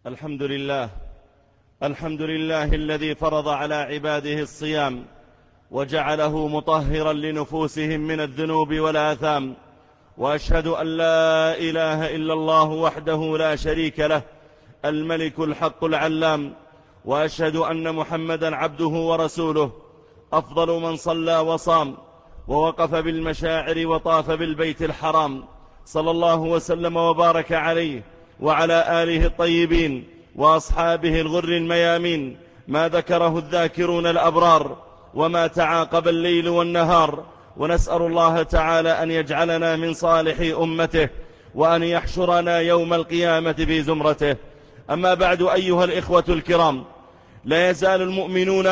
الحمد لله. الحمد لله الذي فرض على عباده الصيام وجعله مطهرا لنفوسهم من الذنوب والآثام، وأشهد أن لا إله إلا الله وحده لا شريك له الملك الحق العلام، وأشهد أن محمدا عبده ورسوله أفضل من صلى وصام ووقف بالمشاعر وطاف بالبيت الحرام، صلى الله وسلم وبارك عليه وعلى آله الطيبين وأصحابه الغر الميامين، ما ذكره الذاكرون الأبرار وما تعاقب الليل والنهار. ونسأل الله تعالى أن يجعلنا من صالح أمته وأن يحشرنا يوم القيامة في زمرته. أما بعد، أيها الإخوة الكرام، لا يزال المؤمنون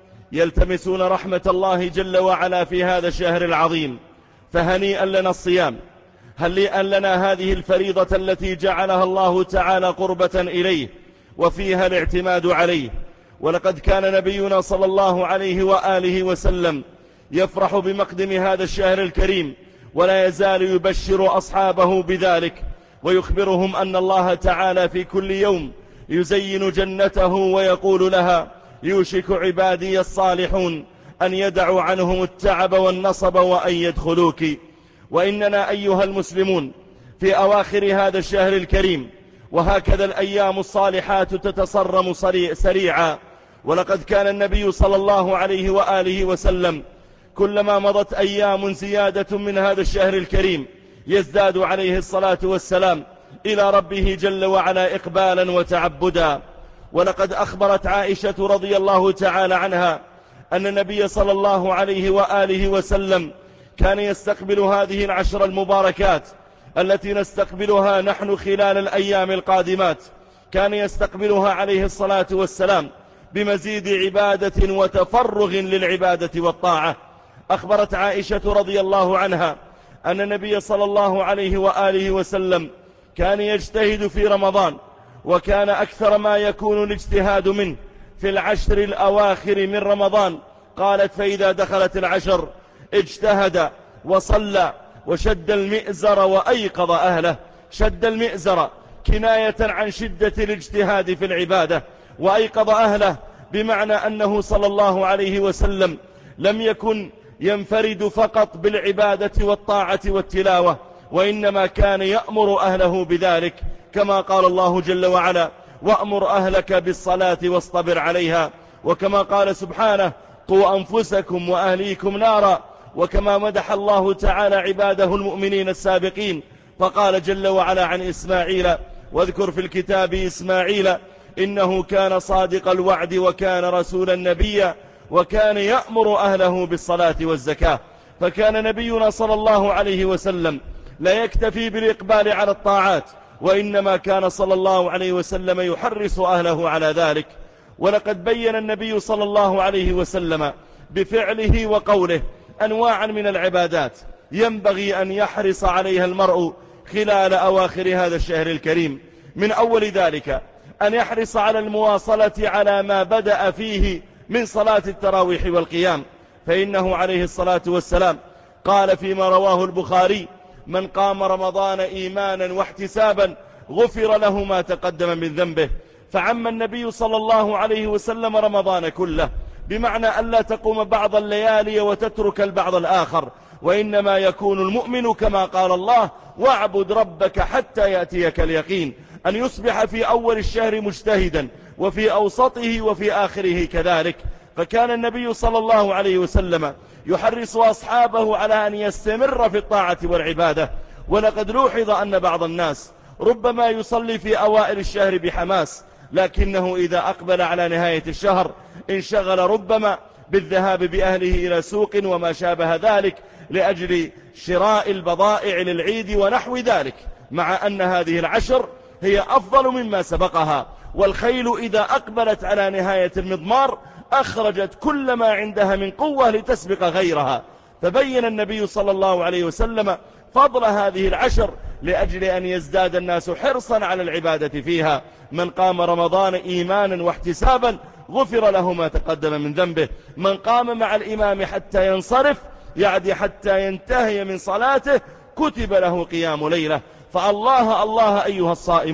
يلتمسون رحمة الله جل وعلا في هذا الشهر العظيم، فهنيئا لنا الصيام، هنيئا لنا هذه الفريضة التي جعلها الله تعالى قربة إليه وفيها الاعتماد عليه. ولقد كان نبينا صلى الله عليه وآله وسلم يفرح بمقدم هذا الشهر الكريم، ولا يزال يبشر أصحابه بذلك ويخبرهم أن الله تعالى في كل يوم يزين جنته ويقول لها: يوشك عبادي الصالحون أن يدعوا عنهم التعب والنصب وأن يدخلوك. وإننا أيها المسلمون في أواخر هذا الشهر الكريم، وهكذا الأيام الصالحات تتصرم سريعا. ولقد كان النبي صلى الله عليه وآله وسلم كلما مضت أيام زيادة من هذا الشهر الكريم يزداد عليه الصلاة والسلام إلى ربه جل وعلا إقبالا وتعبدا. ولقد أخبرت عائشة رضي الله تعالى عنها أن النبي صلى الله عليه وآله وسلم كان يستقبل هذه العشر المباركات التي نستقبلها نحن خلال الأيام القادمات، كان يستقبلها عليه الصلاة والسلام بمزيد عبادة وتفرغ للعبادة والطاعة. أخبرت عائشة رضي الله عنها أن النبي صلى الله عليه وآله وسلم كان يجتهد في رمضان، وكان أكثر ما يكون الاجتهاد منه في العشر الأواخر من رمضان. قالت: فإذا دخلت العشر اجتهد وصلى وشد المئزر وأيقظ أهله. شد المئزر كناية عن شدة الاجتهاد في العبادة، وأيقظ أهله بمعنى أنه صلى الله عليه وسلم لم يكن ينفرد فقط بالعبادة والطاعة والتلاوة، وإنما كان يأمر أهله بذلك، كما قال الله جل وعلا: وأمر أهلك بالصلاة واصطبر عليها. وكما قال سبحانه: قوا أنفسكم وأهليكم نارا. وكما مدح الله تعالى عباده المؤمنين السابقين فقال جل وعلا عن إسماعيل: واذكر في الكتاب إسماعيل إنه كان صادق الوعد وكان رسولا نبيا وكان يأمر أهله بالصلاة والزكاة. فكان نبينا صلى الله عليه وسلم لا يكتفي بالإقبال على الطاعات، وإنما كان صلى الله عليه وسلم يحرص أهله على ذلك. ولقد بين النبي صلى الله عليه وسلم بفعله وقوله أنواعا من العبادات ينبغي أن يحرص عليها المرء خلال أواخر هذا الشهر الكريم. من أول ذلك أن يحرص على المواصلة على ما بدأ فيه من صلاة التراويح والقيام، فإنه عليه الصلاة والسلام قال فيما رواه البخاري: من قام رمضان إيمانا واحتسابا غفر له ما تقدم من ذنبه. فعم النبي صلى الله عليه وسلم رمضان كله، بمعنى أن لا تقوم بعض الليالي وتترك البعض الآخر، وإنما يكون المؤمن كما قال الله: واعبد ربك حتى يأتيك اليقين، أن يصبح في أول الشهر مجتهدا وفي أوسطه وفي آخره كذلك. فكان النبي صلى الله عليه وسلم يحرص أصحابه على أن يستمر في الطاعة والعبادة. ولقد لوحظ أن بعض الناس ربما يصلي في أوائل الشهر بحماس، لكنه إذا أقبل على نهاية الشهر انشغل ربما بالذهاب بأهله إلى سوق وما شابه ذلك لأجل شراء البضائع للعيد ونحو ذلك، مع أن هذه العشر هي أفضل مما سبقها. والخيل إذا أقبلت على نهاية المضمار أخرجت كل ما عندها من قوة لتسبق غيرها. فبين النبي صلى الله عليه وسلم فضل هذه العشر لأجل أن يزداد الناس حرصا على العبادة فيها. من قام رمضان إيمانا واحتسابا غفر له ما تقدم من ذنبه. من قام مع الإمام حتى ينصرف، يعني حتى ينتهي من صلاته، كتب له قيام ليلة. فالله الله أيها الصائمون،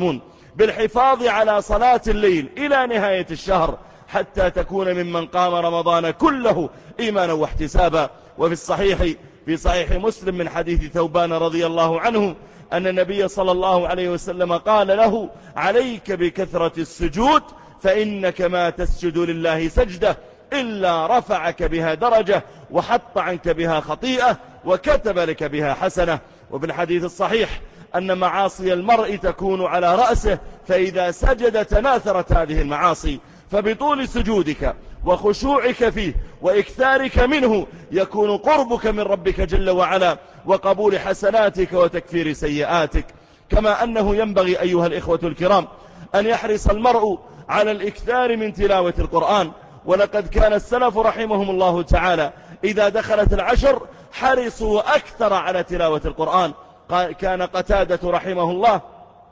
بالحفاظ على صلاة الليل إلى نهاية الشهر حتى تكون ممن قام رمضان كله إيمانا واحتسابا. وفي الصحيح في صحيح مسلم من حديث ثوبان رضي الله عنه أن النبي صلى الله عليه وسلم قال له: عليك بكثرة السجود فإنك ما تسجد لله سجدة إلا رفعك بها درجة وحط عنك بها خطيئة وكتب لك بها حسنة. وفي الحديث الصحيح أن معاصي المرء تكون على رأسه، فإذا سجد تناثرت هذه المعاصي، فبطول سجودك وخشوعك فيه وإكثارك منه يكون قربك من ربك جل وعلا وقبول حسناتك وتكفير سيئاتك. كما أنه ينبغي أيها الإخوة الكرام أن يحرص المرء على الإكثار من تلاوة القرآن. ولقد كان السلف رحمهم الله تعالى إذا دخلت العشر حرصوا أكثر على تلاوة القرآن. كان قتادة رحمه الله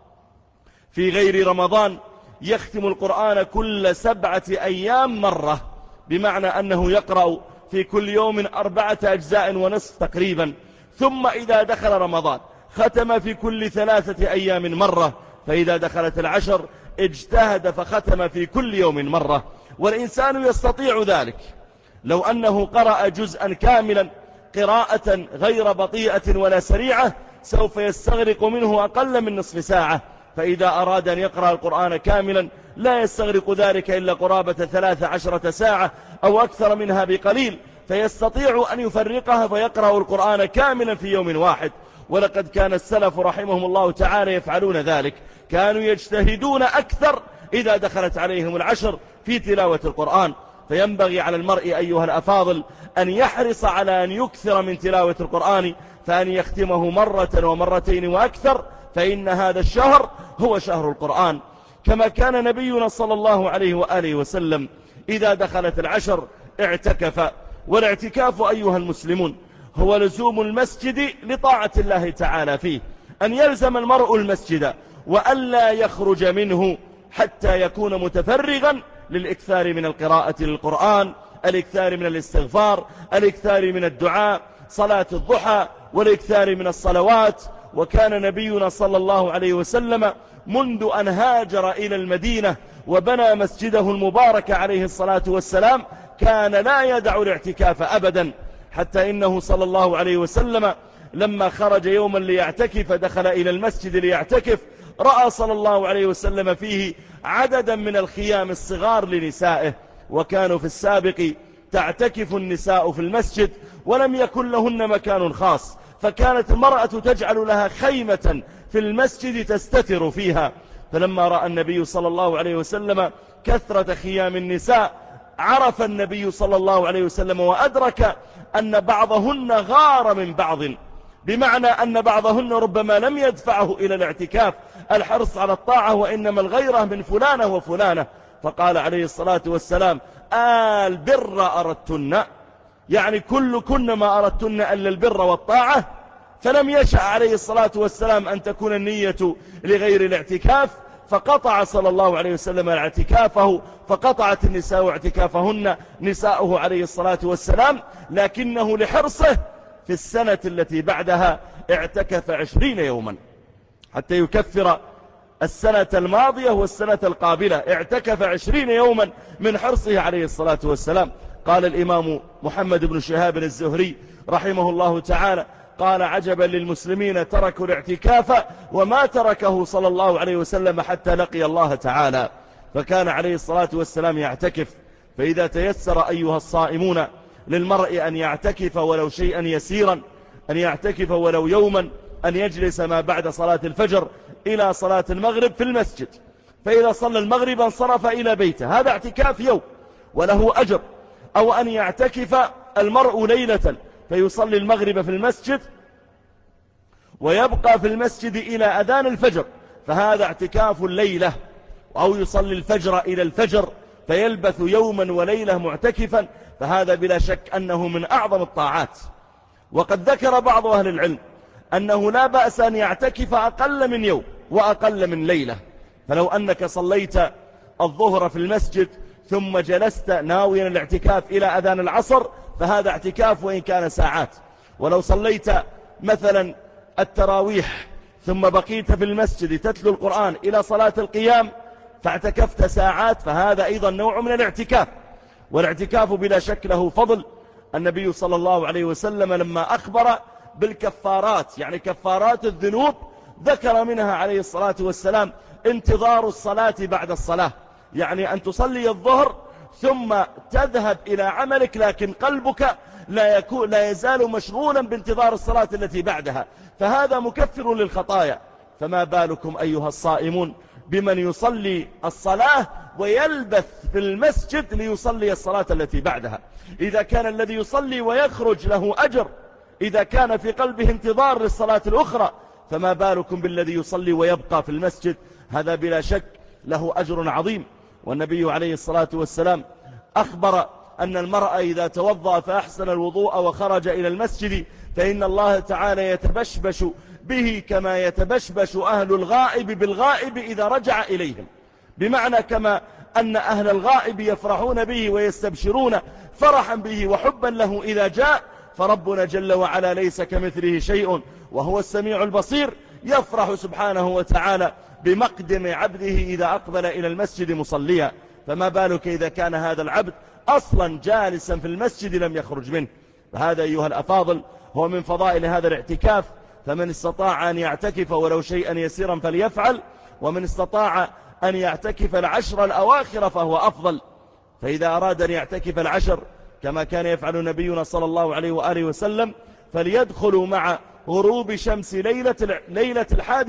في غير رمضان يختم القرآن كل 7 أيام مرة، بمعنى أنه يقرأ في كل يوم 4 أجزاء ونصف تقريبا. ثم إذا دخل رمضان ختم في كل 3 أيام مرة، فإذا دخلت العشر اجتهد فختم في كل يوم مرة. والإنسان يستطيع ذلك لو أنه قرأ جزءا كاملا قراءة غير بطيئة ولا سريعة، سوف يستغرق منه أقل من نصف ساعة. فإذا أراد أن يقرأ القرآن كاملا لا يستغرق ذلك إلا قرابة 13 ساعة أو أكثر منها بقليل، فيستطيع أن يفرقها فيقرأ القرآن كاملا في يوم واحد. ولقد كان السلف رحمهم الله تعالى يفعلون ذلك، كانوا يجتهدون أكثر إذا دخلت عليهم العشر في تلاوة القرآن. فينبغي على المرء أيها الأفاضل أن يحرص على أن يكثر من تلاوة القرآن، فأن يختمه مرة ومرتين وأكثر، فإن هذا الشهر هو شهر القرآن. كما كان نبينا صلى الله عليه وآله وسلم إذا دخلت العشر اعتكف. والاعتكاف أيها المسلمون هو لزوم المسجد لطاعة الله تعالى فيه، أن يلزم المرء المسجد وألا يخرج منه حتى يكون متفرغا للإكثار من القراءة للقرآن، الإكثار من الاستغفار، الإكثار من الدعاء، صلاة الضحى، والإكثار من الصلوات. وكان نبينا صلى الله عليه وسلم منذ أن هاجر إلى المدينة وبنى مسجده المبارك عليه الصلاة والسلام كان لا يدع الاعتكاف أبدا، حتى إنه صلى الله عليه وسلم لما خرج يوما ليعتكف دخل إلى المسجد ليعتكف، رأى صلى الله عليه وسلم فيه عددا من الخيام الصغار لنسائه، وكانوا في السابق تعتكف النساء في المسجد ولم يكن لهن مكان خاص، فكانت المرأة تجعل لها خيمة في المسجد تستتر فيها. فلما رأى النبي صلى الله عليه وسلم كثرة خيام النساء عرف النبي صلى الله عليه وسلم وأدرك أن بعضهن غار من بعض، بمعنى أن بعضهن ربما لم يدفعه إلى الاعتكاف الحرص على الطاعة، وإنما الغيرة من فلانة وفلانة. فقال عليه الصلاة والسلام: البر أردتن، يعني كن ما أردتن ألا البر والطاعة. فلم يشأ عليه الصلاة والسلام أن تكون النية لغير الاعتكاف، فقطع صلى الله عليه وسلم اعتكافه، فقطعت النساء اعتكافهن نساؤه عليه الصلاة والسلام، لكنه لحرصه في السنة التي بعدها اعتكف 20 يوما حتى يكفر السنة الماضية والسنة القابلة. اعتكف 20 يوما من حرصه عليه الصلاة والسلام. قال الإمام محمد بن شهاب الزهري رحمه الله تعالى: قال: عجبا للمسلمين تركوا الاعتكاف وما تركه صلى الله عليه وسلم حتى لقي الله تعالى. فكان عليه الصلاة والسلام يعتكف. فإذا تيسر أيها الصائمون للمرء أن يعتكف ولو شيئا يسيرا، أن يعتكف ولو يوما، أن يجلس ما بعد صلاة الفجر إلى صلاة المغرب في المسجد، فإذا صلى المغرب انصرف إلى بيته، هذا اعتكاف يوم وله أجر. أو أن يعتكف المرء ليلة فيصلي المغرب في المسجد ويبقى في المسجد إلى أذان الفجر، فهذا اعتكاف الليلة. أو يصلي الفجر إلى الفجر فيلبث يوما وليلة معتكفا، فهذا بلا شك أنه من أعظم الطاعات. وقد ذكر بعض أهل العلم أنه لا بأس أن يعتكف أقل من يوم وأقل من ليلة. فلو أنك صليت الظهر في المسجد ثم جلست ناويا الاعتكاف إلى أذان العصر فهذا اعتكاف وإن كان ساعات. ولو صليت مثلا التراويح ثم بقيت في المسجد تتلو القرآن إلى صلاة القيام فاعتكفت ساعات، فهذا أيضا نوع من الاعتكاف. والاعتكاف بلا شك له فضل. النبي صلى الله عليه وسلم لما أخبر بالكفارات، يعني كفارات الذنوب، ذكر منها عليه الصلاة والسلام انتظار الصلاة بعد الصلاة، يعني أن تصلي الظهر ثم تذهب إلى عملك لكن قلبك لا يزال مشغولا بانتظار الصلاة التي بعدها، فهذا مكفر للخطايا. فما بالكم أيها الصائمون بمن يصلي الصلاة ويلبث في المسجد ليصلي الصلاة التي بعدها؟ إذا كان الذي يصلي ويخرج له أجر إذا كان في قلبه انتظار للصلاة الأخرى، فما بالكم بالذي يصلي ويبقى في المسجد؟ هذا بلا شك له أجر عظيم. والنبي عليه الصلاة والسلام أخبر أن المرأة إذا توضأ فأحسن الوضوء وخرج إلى المسجد فإن الله تعالى يتبشبش به كما يتبشبش أهل الغائب بالغائب إذا رجع إليهم، بمعنى كما أن أهل الغائب يفرحون به ويستبشرون فرحا به وحبا له إذا جاء، فربنا جل وعلا ليس كمثله شيء وهو السميع البصير، يفرح سبحانه وتعالى بمقدم عبده إذا أقبل إلى المسجد مصليا. فما بالك إذا كان هذا العبد أصلا جالسا في المسجد لم يخرج منه؟ فهذا أيها الأفاضل هو من فضائل هذا الاعتكاف. فمن استطاع أن يعتكف ولو شيئا يسيرا فليفعل، ومن استطاع أن يعتكف العشر الأواخر فهو أفضل. فإذا أراد أن يعتكف العشر كما كان يفعل نبينا صلى الله عليه وآله وسلم فليدخلوا مع غروب شمس ليلة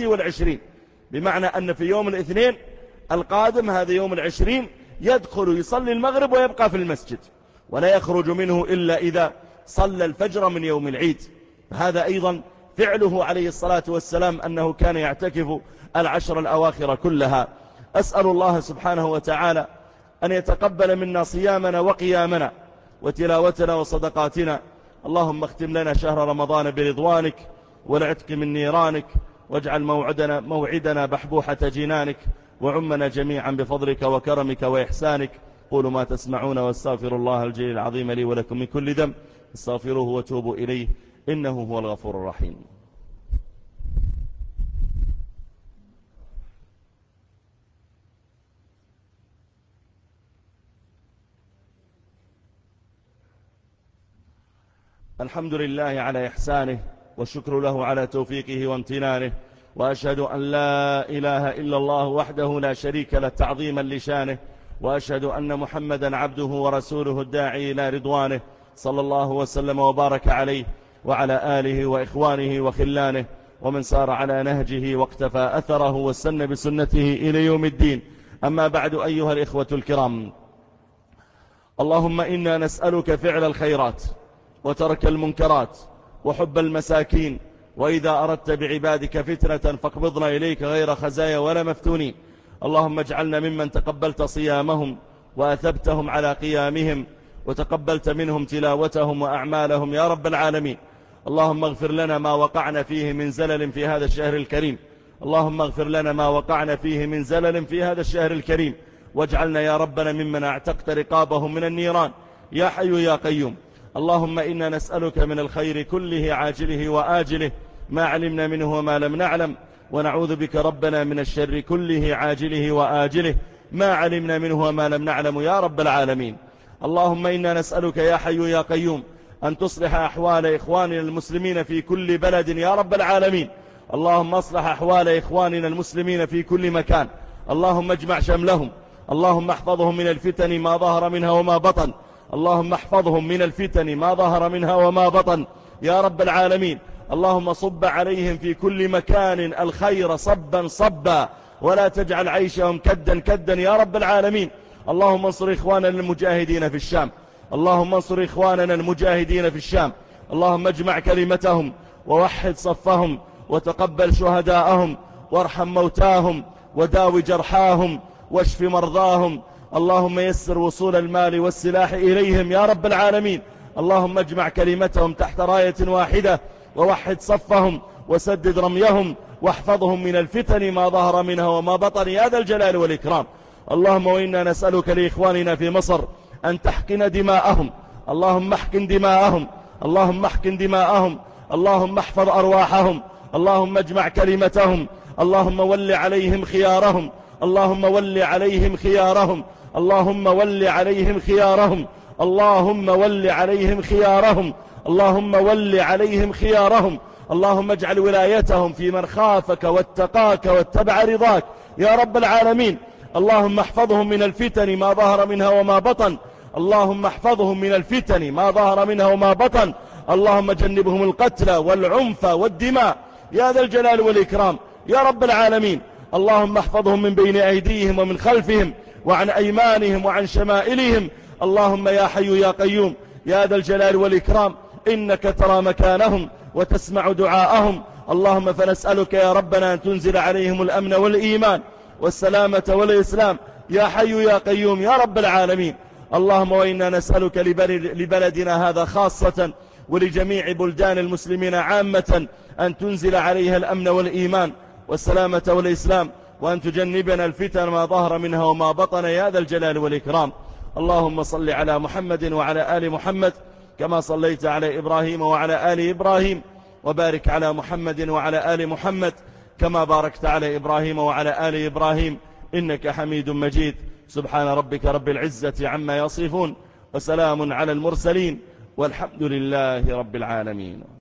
21، بمعنى أن في يوم الاثنين القادم هذا يوم 20 يدخل يصلي المغرب ويبقى في المسجد ولا يخرج منه إلا إذا صلى الفجر من يوم العيد. هذا أيضا فعله عليه الصلاة والسلام أنه كان يعتكف العشر الأواخر كلها. أسأل الله سبحانه وتعالى أن يتقبل منا صيامنا وقيامنا وتلاوتنا وصدقاتنا. اللهم اختم لنا شهر رمضان برضوانك والعتق من نيرانك، واجعل موعدنا بحبوحة جنانك، وعمنا جميعا بفضلك وكرمك وإحسانك. قولوا ما تسمعون واستغفر الله الجليل العظيم لي ولكم من كل ذنب، استغفروه وتوبوا إليه إنه هو الغفور الرحيم. الحمد لله على إحسانه، والشكر له على توفيقه وامتنانه، وأشهد أن لا إله إلا الله وحده لا شريك له تعظيما لشانه، وأشهد أن محمدا عبده ورسوله الداعي إلى رضوانه، صلى الله وسلم وبارك عليه وعلى آله وإخوانه وخلانه ومن سار على نهجه واقتفى أثره واستنى بسنته إلى يوم الدين. أما بعد أيها الإخوة الكرام، اللهم إنا نسألك فعل الخيرات وترك المنكرات وحب المساكين، وإذا أردت بعبادك فتنة فاقبضنا إليك غير خزايا ولا مفتونين. اللهم اجعلنا ممن تقبلت صيامهم وأثبتهم على قيامهم وتقبلت منهم تلاوتهم وأعمالهم يا رب العالمين. اللهم اغفر لنا ما وقعنا فيه من زلل في هذا الشهر الكريم، اللهم اغفر لنا ما وقعنا فيه من زلل في هذا الشهر الكريم، واجعلنا يا ربنا ممن اعتقت رقابهم من النيران يا حي يا قيوم. اللهم إنا نسألك من الخير كله عاجله وآجله ما علمنا منه وما لم نعلم، ونعوذ بك ربنا من الشر كله عاجله وآجله ما علمنا منه وما لم نعلم يا رب العالمين. اللهم إنا نسألك يا حي يا قيوم أن تصلح أحوال إخواننا المسلمين في كل بلد يا رب العالمين. اللهم اصلح أحوال إخواننا المسلمين في كل مكان، اللهم اجمع شملهم، اللهم احفظهم من الفتن ما ظهر منها وما بطن، اللهم احفظهم من الفتن ما ظهر منها وما بطن يا رب العالمين. اللهم صب عليهم في كل مكان الخير صبا صبا، ولا تجعل عيشهم كدا كدا يا رب العالمين. اللهم انصر إخواننا المجاهدين في الشام، اللهم انصر إخواننا المجاهدين في الشام، اللهم اجمع كلمتهم ووحد صفهم وتقبل شهداءهم وارحم موتاهم وداوي جرحاهم واشف مرضاهم. اللهم يسر وصول المال والسلاح إليهم يا رب العالمين. اللهم اجمع كلمتهم تحت راية واحدة ووحد صفهم وسدد رميهم واحفظهم من الفتن ما ظهر منها وما بطن يا ذا الجلال والإكرام. اللهم وإنا نسألك لإخواننا في مصر أن تحقن دماءهم، اللهم احقن دماءهم، اللهم احقن دماءهم، اللهم احفظ أرواحهم، اللهم اجمع كلمتهم، اللهم ول عليهم خيارهم، اللهم ول عليهم خيارهم، اللهم ول عليهم خيارهم، اللهم ول عليهم خيارهم، اللهم ول عليهم خيارهم. اللهم اجعل ولايتهم في من خافك واتقاك واتبع رضاك يا رب العالمين. اللهم احفظهم من الفتن ما ظهر منها وما بطن، اللهم احفظهم من الفتن ما ظهر منها وما بطن. اللهم جنبهم القتل والعنف والدماء يا ذا الجلال والإكرام يا رب العالمين. اللهم احفظهم من بين أيديهم ومن خلفهم وعن أيمانهم وعن شمائلهم. اللهم يا حي يا قيوم يا ذا الجلال والإكرام إنك ترى مكانهم وتسمع دعاءهم. اللهم فنسألك يا ربنا أن تنزل عليهم الأمن والإيمان والسلامة والإسلام يا حي يا قيوم يا رب العالمين. اللهم وإنا نسألك لبلدنا هذا خاصة ولجميع بلدان المسلمين عامة أن تنزل عليها الأمن والإيمان والسلامة والإسلام، وأن تجنبنا الفتن ما ظهر منها وما بطن يا ذا الجلال والإكرام. اللهم صل على محمد وعلى آل محمد كما صليت على إبراهيم وعلى آل إبراهيم، وبارك على محمد وعلى آل محمد كما باركت على إبراهيم وعلى آل إبراهيم إنك حميد مجيد. سبحان ربك رب العزة عما يصفون وسلام على المرسلين والحمد لله رب العالمين.